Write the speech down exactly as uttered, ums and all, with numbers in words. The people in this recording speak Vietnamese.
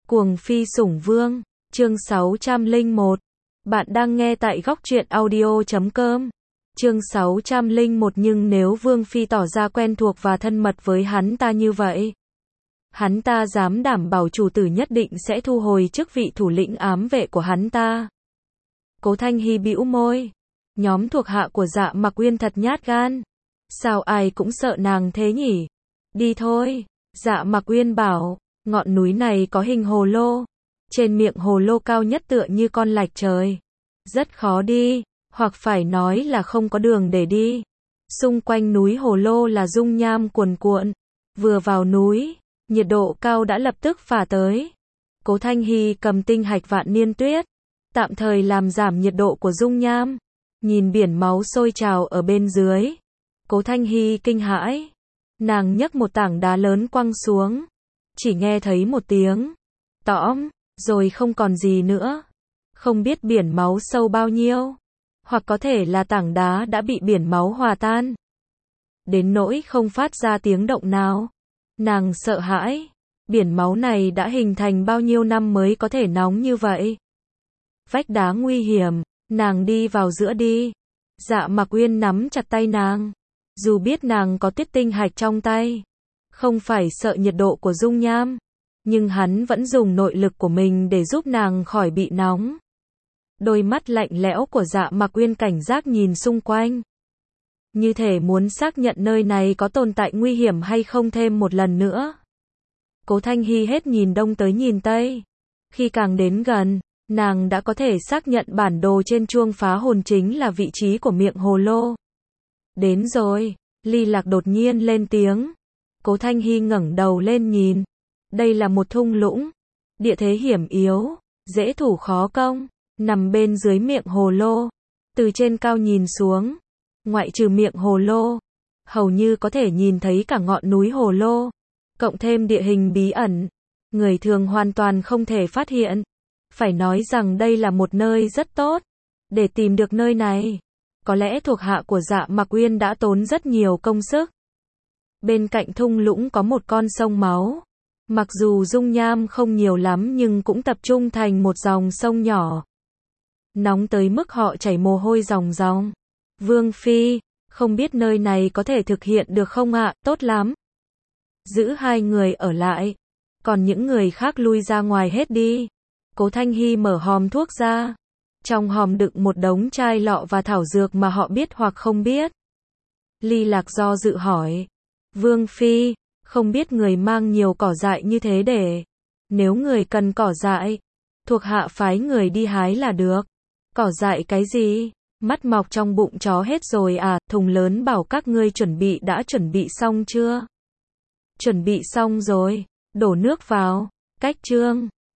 Cuồng phi sủng vương, chương sáu trăm lẻ một. Bạn đang nghe tại góc truyện audio chấm com. Chương sáu trăm lẻ một. Nhưng nếu Vương Phi tỏ ra quen thuộc và thân mật với hắn ta như vậy, hắn ta dám đảm bảo chủ tử nhất định sẽ thu hồi chức vị thủ lĩnh ám vệ của hắn ta. Cố Thanh Hy bĩu môi. Nhóm thuộc hạ của Dạ Mặc Uyên thật nhát gan. Sao ai cũng sợ nàng thế nhỉ? Đi thôi. Dạ Mặc Uyên bảo. Ngọn núi này có hình hồ lô. Trên miệng hồ lô cao nhất tựa như con lạch trời. Rất khó đi, hoặc phải nói là không có đường để đi. Xung quanh núi hồ lô là dung nham cuồn cuộn. Vừa vào núi, nhiệt độ cao đã lập tức phả tới. Cố Thanh Hy cầm tinh hạch vạn niên tuyết, tạm thời làm giảm nhiệt độ của dung nham. Nhìn biển máu sôi trào ở bên dưới, Cố Thanh Hy kinh hãi. Nàng nhấc một tảng đá lớn quăng xuống. Chỉ nghe thấy một tiếng tõm, rồi không còn gì nữa. Không biết biển máu sâu bao nhiêu, hoặc có thể là tảng đá đã bị biển máu hòa tan, đến nỗi không phát ra tiếng động nào. Nàng sợ hãi, biển máu này đã hình thành bao nhiêu năm mới có thể nóng như vậy. Vách đá nguy hiểm, nàng đi vào giữa đi. Dạ Mặc Uyên nắm chặt tay nàng. Dù biết nàng có tuyết tinh hạch trong tay, không phải sợ nhiệt độ của dung nham, nhưng hắn vẫn dùng nội lực của mình để giúp nàng khỏi bị nóng. Đôi mắt lạnh lẽo của Dạ Mặc Uyên cảnh giác nhìn xung quanh, như thể muốn xác nhận nơi này có tồn tại nguy hiểm hay không thêm một lần nữa. Cố Thanh Hy hết nhìn đông tới nhìn tây. Khi càng đến gần, nàng đã có thể xác nhận bản đồ trên chuông phá hồn chính là vị trí của miệng hồ lô. Đến rồi, Ly Lạc đột nhiên lên tiếng. Cố Thanh Hy ngẩng đầu lên nhìn. Đây là một thung lũng, địa thế hiểm yếu, dễ thủ khó công, nằm bên dưới miệng hồ lô. Từ trên cao nhìn xuống, ngoại trừ miệng hồ lô, hầu như có thể nhìn thấy cả ngọn núi hồ lô, cộng thêm địa hình bí ẩn, người thường hoàn toàn không thể phát hiện. Phải nói rằng đây là một nơi rất tốt. Để tìm được nơi này, có lẽ thuộc hạ của Dạ Mặc Uyên đã tốn rất nhiều công sức. Bên cạnh thung lũng có một con sông máu. Mặc dù dung nham không nhiều lắm nhưng cũng tập trung thành một dòng sông nhỏ. Nóng tới mức họ chảy mồ hôi ròng ròng. Vương Phi, không biết nơi này có thể thực hiện được không ạ? Tốt lắm. Giữ hai người ở lại, còn những người khác lui ra ngoài hết đi. Cố Thanh Hy mở hòm thuốc ra. Trong hòm đựng một đống chai lọ và thảo dược mà họ biết hoặc không biết. Ly Lạc do dự hỏi. Vương Phi, không biết người mang nhiều cỏ dại như thế để. Nếu người cần cỏ dại, thuộc hạ phái người đi hái là được. Cỏ dại cái gì? Mắt mọc trong bụng chó hết rồi à? Thùng lớn bảo các ngươi chuẩn bị đã chuẩn bị xong chưa? Chuẩn bị xong rồi. Đổ nước vào. Cách chương.